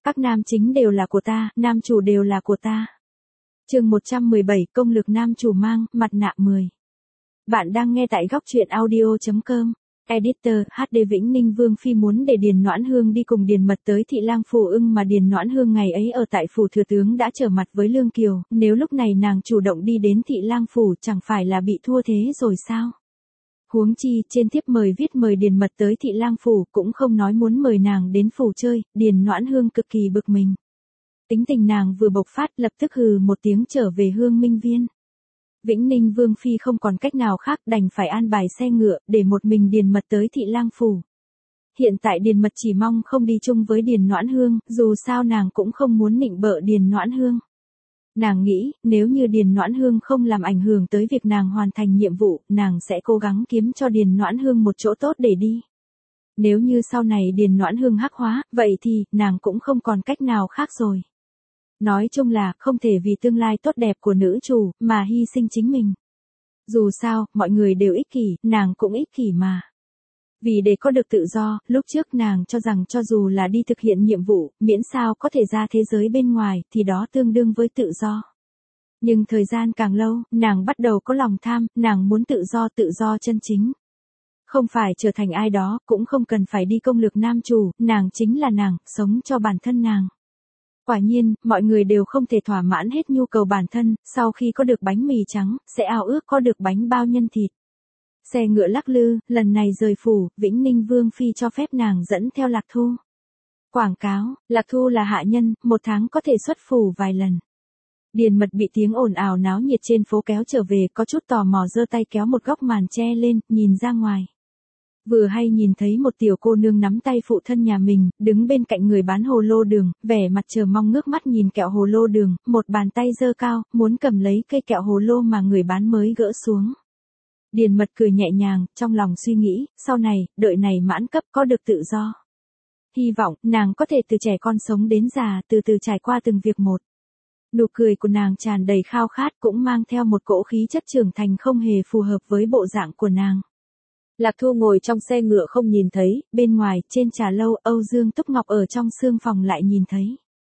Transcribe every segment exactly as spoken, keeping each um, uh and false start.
Các nam chính đều là của ta, nam chủ đều là của ta. Chương một trăm mười bảy, công lực nam chủ mang, mặt nạ mười. Bạn đang nghe tại góc truyện audio chấm com. Editor, hát đê Vĩnh Ninh Vương Phi muốn để Điền Noãn Hương đi cùng Điền Mật tới Thị Lang Phủ ưng mà Điền Noãn Hương ngày ấy ở tại Phủ Thừa Tướng đã trở mặt với Lương Kiều, nếu lúc này nàng chủ động đi đến Thị Lang Phủ chẳng phải là bị thua thế rồi sao? Huống chi, trên thiếp mời viết mời Điền Mật tới Thị Lang Phủ cũng không nói muốn mời nàng đến phủ chơi, Điền Noãn Hương cực kỳ bực mình. Tính tình nàng vừa bộc phát lập tức hừ một tiếng trở về Hương Minh Viên. Vĩnh Ninh Vương Phi không còn cách nào khác đành phải an bài xe ngựa để một mình Điền Mật tới Thị Lang Phủ. Hiện tại Điền Mật chỉ mong không đi chung với Điền Noãn Hương, dù sao nàng cũng không muốn nịnh bợ Điền Noãn Hương. Nàng nghĩ, nếu như Điền Noãn Hương không làm ảnh hưởng tới việc nàng hoàn thành nhiệm vụ, nàng sẽ cố gắng kiếm cho Điền Noãn Hương một chỗ tốt để đi. Nếu như sau này Điền Noãn Hương hắc hóa, vậy thì, nàng cũng không còn cách nào khác rồi. Nói chung là, không thể vì tương lai tốt đẹp của nữ chủ, mà hy sinh chính mình. Dù sao, mọi người đều ích kỷ, nàng cũng ích kỷ mà. Vì để có được tự do, lúc trước nàng cho rằng cho dù là đi thực hiện nhiệm vụ, miễn sao có thể ra thế giới bên ngoài, thì đó tương đương với tự do. Nhưng thời gian càng lâu, nàng bắt đầu có lòng tham, nàng muốn tự do tự do chân chính. Không phải trở thành ai đó, cũng không cần phải đi công lược nam chủ, nàng chính là nàng, sống cho bản thân nàng. Quả nhiên, mọi người đều không thể thỏa mãn hết nhu cầu bản thân, sau khi có được bánh mì trắng, sẽ ao ước có được bánh bao nhân thịt. Xe ngựa lắc lư, lần này rời phủ, Vĩnh Ninh Vương Phi cho phép nàng dẫn theo Lạc Thu. Quảng cáo, Lạc Thu là hạ nhân, một tháng có thể xuất phủ vài lần. Điền Mật bị tiếng ồn ào náo nhiệt trên phố kéo trở về, có chút tò mò giơ tay kéo một góc màn che lên, nhìn ra ngoài. Vừa hay nhìn thấy một tiểu cô nương nắm tay phụ thân nhà mình, đứng bên cạnh người bán hồ lô đường, vẻ mặt chờ mong ngước mắt nhìn kẹo hồ lô đường, một bàn tay giơ cao, muốn cầm lấy cây kẹo hồ lô mà người bán mới gỡ xuống. Điền Mật cười nhẹ nhàng, trong lòng suy nghĩ, sau này, đợi này mãn cấp có được tự do. Hy vọng, nàng có thể từ trẻ con sống đến già, từ từ trải qua từng việc một. Nụ cười của nàng tràn đầy khao khát cũng mang theo một cỗ khí chất trưởng thành không hề phù hợp với bộ dạng của nàng. Lạc Thu ngồi trong xe ngựa không nhìn thấy, bên ngoài, trên trà lâu, Âu Dương Túc Ngọc ở trong sương phòng lại nhìn thấy.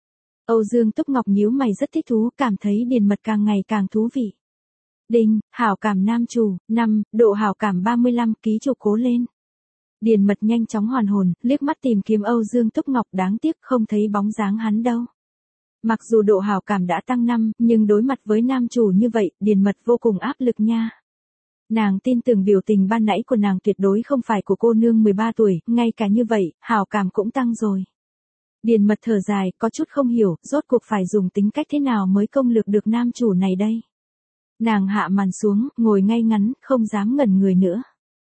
Âu Dương Túc Ngọc nhíu mày rất thích thú, cảm thấy Điền Mật càng ngày càng thú vị. Đinh, hảo cảm nam chủ, năm, độ hảo cảm ba mươi lăm, ký chủ cố lên. Điền Mật nhanh chóng hoàn hồn, liếc mắt tìm kiếm Âu Dương Túc Ngọc, đáng tiếc không thấy bóng dáng hắn đâu. Mặc dù độ hảo cảm đã tăng năm, nhưng đối mặt với nam chủ như vậy, Điền Mật vô cùng áp lực nha. Nàng tin tưởng biểu tình ban nãy của nàng tuyệt đối không phải của cô nương mười ba tuổi, ngay cả như vậy, hảo cảm cũng tăng rồi. Điền Mật thở dài, có chút không hiểu, rốt cuộc phải dùng tính cách thế nào mới công lược được nam chủ này đây. Nàng hạ màn xuống, ngồi ngay ngắn, không dám ngẩn người nữa.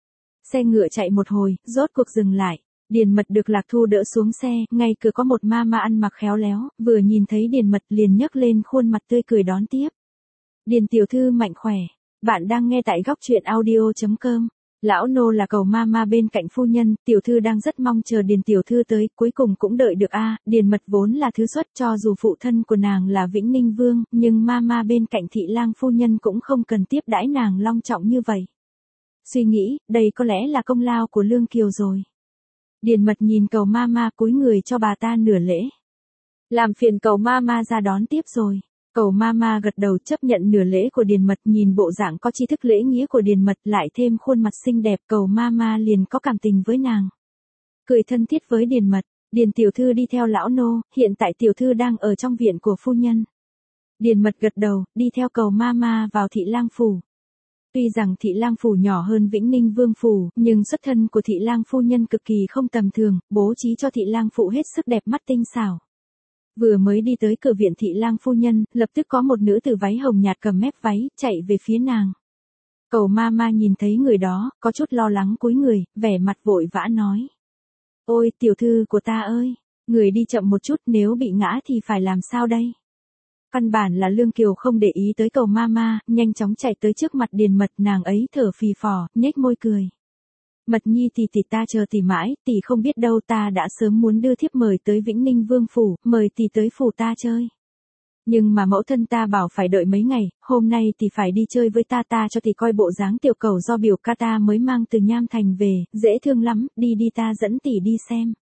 Xe ngựa chạy một hồi, rốt cuộc dừng lại. Điền Mật được Lạc Thu đỡ xuống xe, ngay cửa có một ma ma ăn mặc khéo léo, vừa nhìn thấy Điền Mật liền nhấc lên khuôn mặt tươi cười đón tiếp. Điền tiểu thư mạnh khỏe. Bạn đang nghe tại góc truyện audio chấm com. Lão nô là cầu ma ma bên cạnh phu nhân, tiểu thư đang rất mong chờ Điền tiểu thư tới, cuối cùng cũng đợi được a. À, Điền Mật vốn là thứ xuất, cho dù phụ thân của nàng là Vĩnh Ninh Vương, nhưng ma ma bên cạnh Thị Lang phu nhân cũng không cần tiếp đãi nàng long trọng như vậy. Suy nghĩ, đây có lẽ là công lao của Lương Kiều rồi. Điền Mật nhìn cầu ma ma cúi người cho bà ta nửa lễ. Làm phiền cầu ma ma ra đón tiếp rồi. Cầu ma ma gật đầu chấp nhận nửa lễ của Điền Mật, nhìn bộ dạng có tri thức lễ nghĩa của Điền Mật lại thêm khuôn mặt xinh đẹp, cầu ma ma liền có cảm tình với nàng. Cười thân thiết với Điền Mật, Điền tiểu thư đi theo lão nô, hiện tại tiểu thư đang ở trong viện của phu nhân. Điền Mật gật đầu, đi theo cầu ma ma vào Thị Lang Phủ. Tuy rằng Thị Lang Phủ nhỏ hơn Vĩnh Ninh Vương Phủ, nhưng xuất thân của Thị Lang phu nhân cực kỳ không tầm thường, bố trí cho Thị Lang Phủ hết sức đẹp mắt tinh xảo. Vừa mới đi tới cửa viện Thị Lang phu nhân, lập tức có một nữ tử váy hồng nhạt cầm mép váy, chạy về phía nàng. Cầu ma ma nhìn thấy người đó, có chút lo lắng cúi người, vẻ mặt vội vã nói. Ôi, tiểu thư của ta ơi, người đi chậm một chút, nếu bị ngã thì phải làm sao đây? Căn bản là Lương Kiều không để ý tới cầu ma ma, nhanh chóng chạy tới trước mặt Điền Mật, nàng ấy thở phì phò, nhếch môi cười. Mật nhi tỷ tỷ ta chờ tỷ mãi, tỷ không biết đâu, ta đã sớm muốn đưa thiếp mời tới Vĩnh Ninh Vương Phủ, mời tỷ tới phủ ta chơi. Nhưng mà mẫu thân ta bảo phải đợi mấy ngày, hôm nay tỷ phải đi chơi với ta, ta cho tỷ coi bộ dáng tiểu cầu do biểu ca ta mới mang từ Nham Thành về, dễ thương lắm, đi đi ta dẫn tỷ đi xem.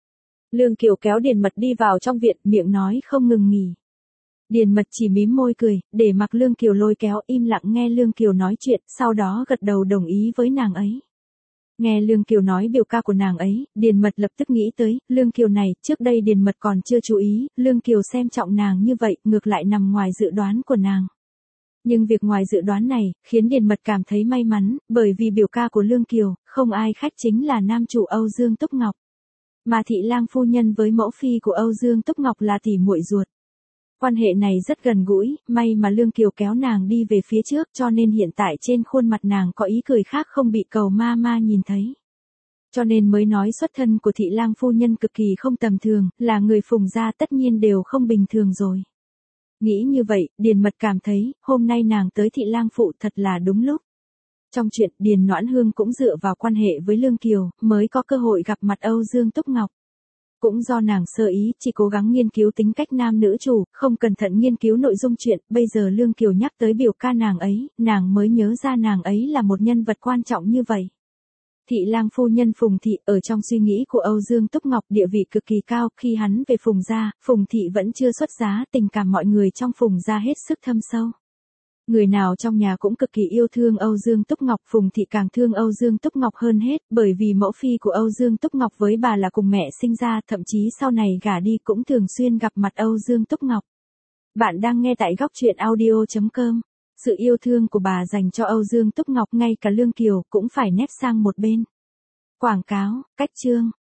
Lương Kiều kéo Điền Mật đi vào trong viện, miệng nói không ngừng nghỉ. Điền Mật chỉ mím môi cười, để mặc Lương Kiều lôi kéo, im lặng nghe Lương Kiều nói chuyện, sau đó gật đầu đồng ý với nàng ấy. Nghe Lương Kiều nói biểu ca của nàng ấy, Điền Mật lập tức nghĩ tới, Lương Kiều này, trước đây Điền Mật còn chưa chú ý, Lương Kiều xem trọng nàng như vậy, ngược lại nằm ngoài dự đoán của nàng. Nhưng việc ngoài dự đoán này, khiến Điền Mật cảm thấy may mắn, bởi vì biểu ca của Lương Kiều, không ai khác chính là nam chủ Âu Dương Túc Ngọc. Mà Thị Lang phu nhân với mẫu phi của Âu Dương Túc Ngọc là tỷ muội ruột. Quan hệ này rất gần gũi, may mà Lương Kiều kéo nàng đi về phía trước cho nên hiện tại trên khuôn mặt nàng có ý cười khác không bị cầu ma ma nhìn thấy. Cho nên mới nói xuất thân của Thị Lang phu nhân cực kỳ không tầm thường, là người Phùng gia tất nhiên đều không bình thường rồi. Nghĩ như vậy, Điền Mật cảm thấy, hôm nay nàng tới Thị Lang phụ thật là đúng lúc. Trong chuyện, Điền Noãn Hương cũng dựa vào quan hệ với Lương Kiều, mới có cơ hội gặp mặt Âu Dương Túc Ngọc. Cũng do nàng sơ ý, chỉ cố gắng nghiên cứu tính cách nam nữ chủ, không cẩn thận nghiên cứu nội dung chuyện, bây giờ Lương Kiều nhắc tới biểu ca nàng ấy, nàng mới nhớ ra nàng ấy là một nhân vật quan trọng như vậy. Thị Lang phu nhân Phùng Thị, ở trong suy nghĩ của Âu Dương Túc Ngọc địa vị cực kỳ cao, khi hắn về Phùng gia, Phùng Thị vẫn chưa xuất giá, tình cảm mọi người trong Phùng gia hết sức thâm sâu. Người nào trong nhà cũng cực kỳ yêu thương Âu Dương Túc Ngọc, Phùng Thị càng thương Âu Dương Túc Ngọc hơn hết, bởi vì mẫu phi của Âu Dương Túc Ngọc với bà là cùng mẹ sinh ra, thậm chí sau này gả đi cũng thường xuyên gặp mặt Âu Dương Túc Ngọc. Bạn đang nghe tại góc truyện audio chấm com. Sự yêu thương của bà dành cho Âu Dương Túc Ngọc ngay cả Lương Kiều cũng phải nép sang một bên. Quảng cáo, cách chương.